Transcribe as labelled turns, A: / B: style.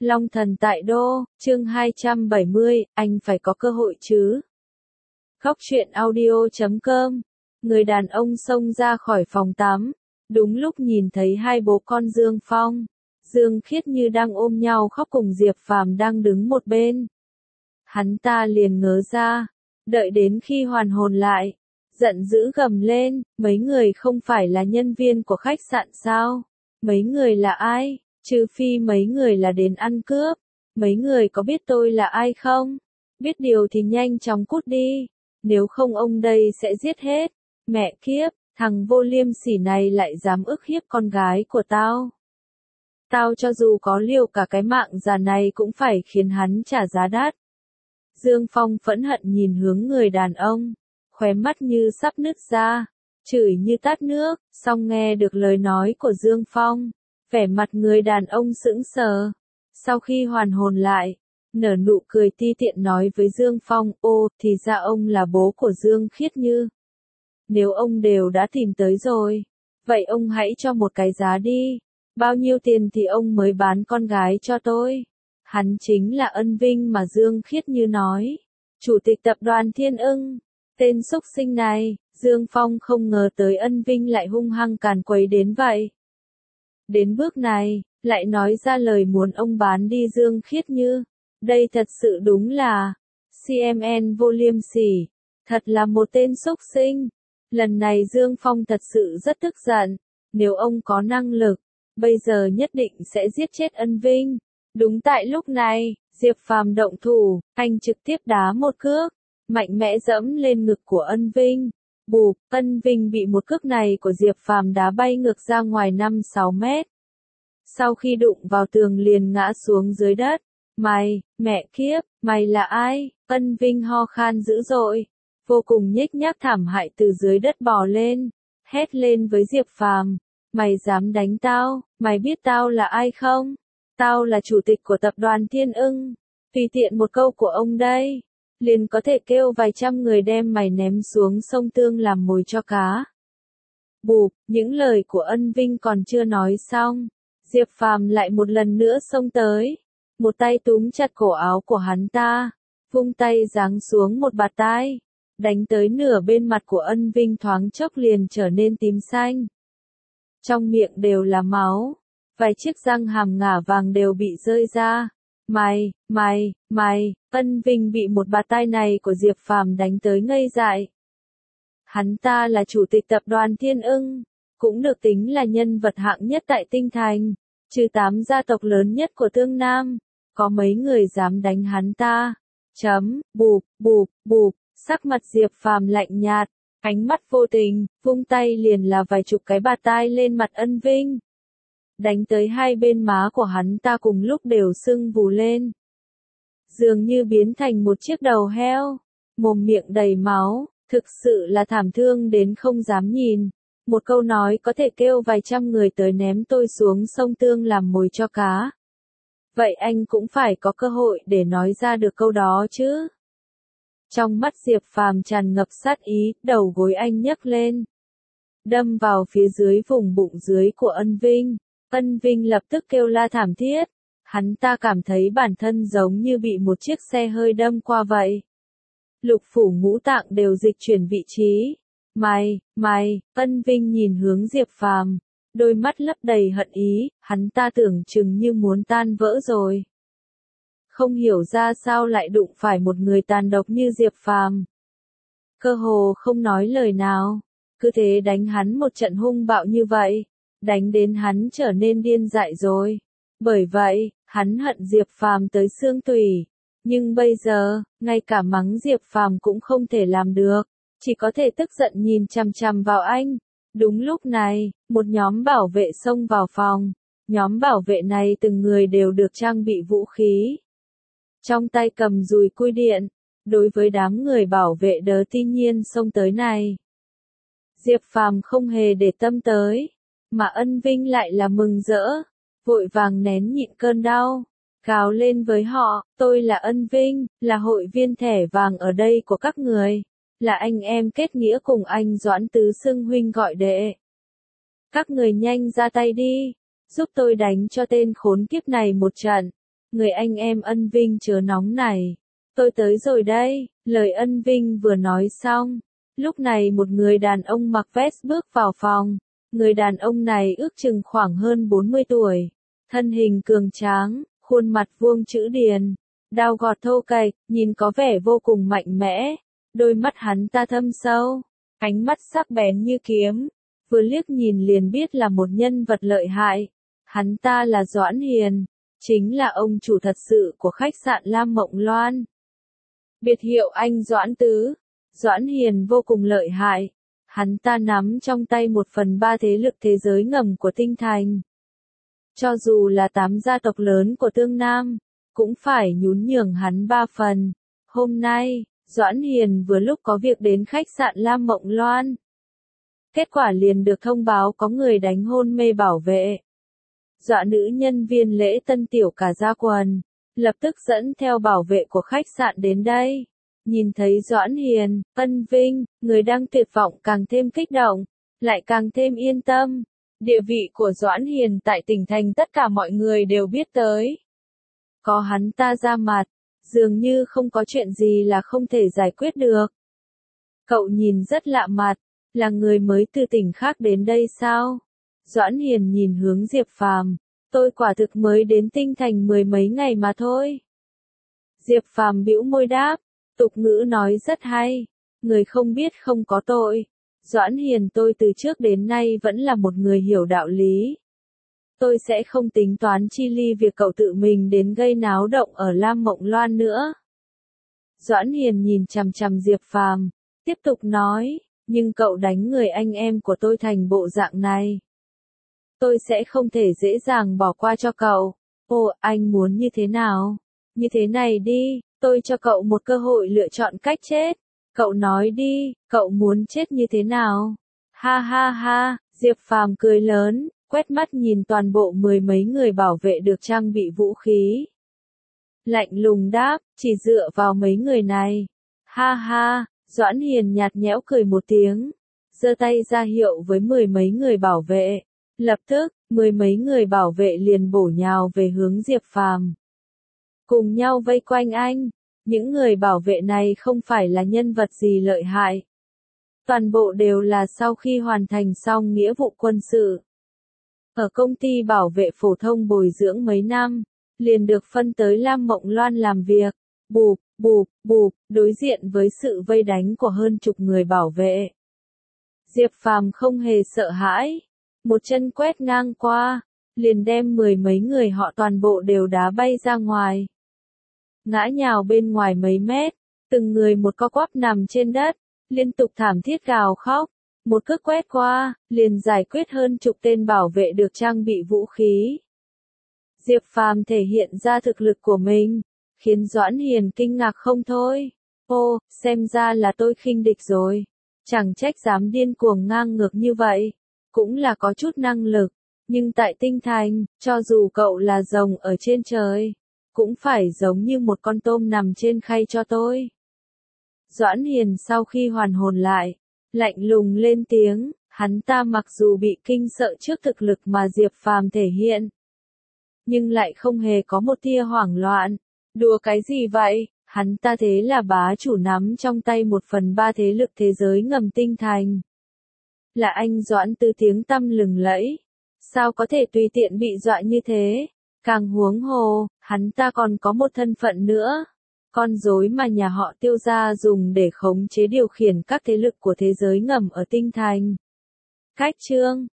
A: Long thần tại đô, chương 270, anh phải có cơ hội chứ. Góc truyện audio.com. Người đàn ông xông ra khỏi phòng tắm, đúng lúc nhìn thấy hai bố con Dương Phong, Dương Khiết Như đang ôm nhau khóc cùng Diệp Phàm đang đứng một bên. Hắn ta liền ngớ ra, đợi đến khi hoàn hồn lại, giận dữ gầm lên, mấy người không phải là nhân viên của khách sạn sao? Mấy người là ai? Trừ phi mấy người là đến ăn cướp. Mấy người có biết tôi là ai không? Biết điều thì nhanh chóng cút đi, nếu không ông đây sẽ giết hết. Mẹ kiếp, thằng vô liêm sỉ này lại dám ức hiếp con gái của tao. Tao cho dù có liều cả cái mạng già này cũng phải khiến hắn trả giá đắt. Dương Phong phẫn hận nhìn hướng người đàn ông, khóe mắt như sắp nứt ra, chửi như tát nước, xong nghe được lời nói của Dương Phong, vẻ mặt người đàn ông sững sờ. Sau khi hoàn hồn lại, nở nụ cười ti tiện nói với Dương Phong, ô, thì ra ông là bố của Dương Khiết Như. Nếu ông đều đã tìm tới rồi, vậy ông hãy cho một cái giá đi, bao nhiêu tiền thì ông mới bán con gái cho tôi. Hắn chính là Ân Vinh mà Dương Khiết Như nói, chủ tịch tập đoàn Thiên Ưng. Tên xúc sinh này, Dương Phong không ngờ tới Ân Vinh lại hung hăng càn quấy đến vậy. Đến bước này, lại nói ra lời muốn ông bán đi Dương Khiết Như. Đây thật sự đúng là CMN vô liêm sỉ, thật là một tên xúc sinh. Lần này Dương Phong thật sự rất tức giận, nếu ông có năng lực, bây giờ nhất định sẽ giết chết Ân Vinh. Đúng tại lúc này, Diệp Phàm động thủ, anh trực tiếp đá một cước, mạnh mẽ dẫm lên ngực của Ân Vinh. Bụp, Ân Vinh bị một cước này của Diệp Phàm đá bay ngược ra ngoài 5-6 mét. Sau khi đụng vào tường liền ngã xuống dưới đất. Mẹ kiếp, mày là ai? Ân Vinh ho khan dữ dội, vô cùng nhếch nhác thảm hại từ dưới đất bò lên, hét lên với Diệp Phàm, mày dám đánh tao, mày biết tao là ai không? Tao là chủ tịch của tập đoàn Thiên Ưng, tùy tiện một câu của ông đây, liền có thể kêu vài trăm người đem mày ném xuống sông Tương làm mồi cho cá. Bụp, những lời của Ân Vinh còn chưa nói xong, Diệp Phàm lại một lần nữa xông tới, một tay túm chặt cổ áo của hắn ta, vung tay giáng xuống một bạt tai, đánh tới nửa bên mặt của Ân Vinh thoáng chốc liền trở nên tím xanh. Trong miệng đều là máu, vài chiếc răng hàm ngả vàng đều bị rơi ra. Mày, Ân Vinh bị một bạt tai này của Diệp Phàm đánh tới ngây dại. Hắn ta là chủ tịch tập đoàn Thiên Ưng, cũng được tính là nhân vật hạng nhất tại Tinh Thành, trừ 8 gia tộc lớn nhất của Tương Nam, có mấy người dám đánh hắn ta. Bụp, sắc mặt Diệp Phàm lạnh nhạt, ánh mắt vô tình, vung tay liền là vài chục cái bạt tai lên mặt Ân Vinh. Đánh tới hai bên má của hắn ta cùng lúc đều sưng vù lên. Dường như biến thành một chiếc đầu heo, mồm miệng đầy máu, thực sự là thảm thương đến không dám nhìn. Một câu nói có thể kêu vài trăm người tới ném tôi xuống sông Tương làm mồi cho cá. Vậy anh cũng phải có cơ hội để nói ra được câu đó chứ. Trong mắt Diệp Phàm tràn ngập sát ý, đầu gối anh nhấc lên, đâm vào phía dưới vùng bụng dưới của Ân Vinh. Ân Vinh lập tức kêu la thảm thiết, hắn ta cảm thấy bản thân giống như bị một chiếc xe hơi đâm qua vậy. Lục phủ ngũ tạng đều dịch chuyển vị trí. Ân Vinh nhìn hướng Diệp Phàm, đôi mắt lấp đầy hận ý, hắn ta tưởng chừng như muốn tan vỡ rồi. Không hiểu ra sao lại đụng phải một người tàn độc như Diệp Phàm. Cơ hồ không nói lời nào, cứ thế đánh hắn một trận hung bạo như vậy, đánh đến hắn trở nên điên dại rồi. Bởi vậy, hắn hận Diệp Phàm tới xương tủy. Nhưng bây giờ, ngay cả mắng Diệp Phàm cũng không thể làm được, chỉ có thể tức giận nhìn chằm chằm vào anh. Đúng lúc này, một nhóm bảo vệ xông vào phòng. Nhóm bảo vệ này từng người đều được trang bị vũ khí, trong tay cầm dùi cui điện. Đối với đám người bảo vệ đớ tin nhiên xông tới này, Diệp Phàm không hề để tâm tới, mà Ân Vinh lại là mừng rỡ, vội vàng nén nhịn cơn đau, gào lên với họ, tôi là Ân Vinh, là hội viên thẻ vàng ở đây của các người, là anh em kết nghĩa cùng anh Doãn Tứ xưng huynh gọi đệ. Các người nhanh ra tay đi, giúp tôi đánh cho tên khốn kiếp này một trận. Người anh em Ân Vinh chớ nóng này. Tôi tới rồi đây, lời Ân Vinh vừa nói xong. Lúc này một người đàn ông mặc vest bước vào phòng. Người đàn ông này ước chừng khoảng hơn 40 tuổi. Thân hình cường tráng, khuôn mặt vuông chữ điền. Đao gọt thô kệch, nhìn có vẻ vô cùng mạnh mẽ. Đôi mắt hắn ta thâm sâu, ánh mắt sắc bén như kiếm. Vừa liếc nhìn liền biết là một nhân vật lợi hại. Hắn ta là Doãn Hiền, chính là ông chủ thật sự của khách sạn Lam Mộng Loan. Biệt hiệu anh Doãn Tứ. Doãn Hiền vô cùng lợi hại. Hắn ta nắm trong tay 1/3 thế lực thế giới ngầm của Tinh Thành. Cho dù là 8 gia tộc lớn của Tương Nam, cũng phải nhún nhường hắn 3 phần. Hôm nay, Doãn Hiền vừa lúc có việc đến khách sạn Lam Mộng Loan. Kết quả liền được thông báo có người đánh hôn mê bảo vệ. Dọa nữ nhân viên lễ tân tiểu cả ra quần, lập tức dẫn theo bảo vệ của khách sạn đến đây. Nhìn thấy Doãn Hiền, Ân Vinh, người đang tuyệt vọng càng thêm kích động, lại càng thêm yên tâm. Địa vị của Doãn Hiền tại tỉnh thành tất cả mọi người đều biết tới. Có hắn ta ra mặt, dường như không có chuyện gì là không thể giải quyết được. Cậu nhìn rất lạ mặt, là người mới từ tỉnh khác đến đây sao? Doãn Hiền nhìn hướng Diệp Phàm, tôi quả thực mới đến Tinh Thành 10 mấy ngày mà thôi. Diệp Phàm bĩu môi đáp, tục ngữ nói rất hay, người không biết không có tội. Doãn Hiền tôi từ trước đến nay vẫn là một người hiểu đạo lý. Tôi sẽ không tính toán chi ly việc cậu tự mình đến gây náo động ở Lam Mộng Loan nữa. Doãn Hiền nhìn chằm chằm Diệp Phàm, tiếp tục nói, nhưng cậu đánh người anh em của tôi thành bộ dạng này. Tôi sẽ không thể dễ dàng bỏ qua cho cậu. Ồ, anh muốn như thế nào? Như thế này đi, tôi cho cậu một cơ hội lựa chọn cách chết. Cậu nói đi, cậu muốn chết như thế nào? Ha ha ha, Diệp Phàm cười lớn, quét mắt nhìn toàn bộ 10 mấy người bảo vệ được trang bị vũ khí. Lạnh lùng đáp, chỉ dựa vào mấy người này. Ha ha, Doãn Hiền nhạt nhẽo cười một tiếng, giơ tay ra hiệu với 10 mấy người bảo vệ. Lập tức, 10 mấy người bảo vệ liền bổ nhào về hướng Diệp Phàm. Cùng nhau vây quanh anh, những người bảo vệ này không phải là nhân vật gì lợi hại. Toàn bộ đều là sau khi hoàn thành xong nghĩa vụ quân sự. Ở công ty bảo vệ phổ thông bồi dưỡng mấy năm, liền được phân tới Lam Mộng Loan làm việc. Bụp, bụp, bụp, đối diện với sự vây đánh của hơn chục người bảo vệ. Diệp Phàm không hề sợ hãi. Một chân quét ngang qua, liền đem 10 mấy người họ toàn bộ đều đá bay ra ngoài. Ngã nhào bên ngoài mấy mét, từng người một co quắp nằm trên đất, liên tục thảm thiết gào khóc. Một cước quét qua, liền giải quyết hơn chục tên bảo vệ được trang bị vũ khí. Diệp Phàm thể hiện ra thực lực của mình, khiến Doãn Hiền kinh ngạc không thôi. Ô, xem ra là tôi khinh địch rồi. Chẳng trách dám điên cuồng ngang ngược như vậy. Cũng là có chút năng lực, nhưng tại Tinh Thành, cho dù cậu là rồng ở trên trời, cũng phải giống như một con tôm nằm trên khay cho tôi. Doãn Hiền sau khi hoàn hồn lại, lạnh lùng lên tiếng, hắn ta mặc dù bị kinh sợ trước thực lực mà Diệp Phàm thể hiện, nhưng lại không hề có một tia hoảng loạn. Đùa cái gì vậy? Hắn ta thế là bá chủ nắm trong tay 1/3 thế lực thế giới ngầm Tinh Thành. Là anh Doãn Tứ tiếng tăm lừng lẫy. Sao có thể tùy tiện bị dọa như thế? Càng huống hồ, hắn ta còn có một thân phận nữa. Con rối mà nhà họ Tiêu gia dùng để khống chế điều khiển các thế lực của thế giới ngầm ở Tinh Thành. Cách chương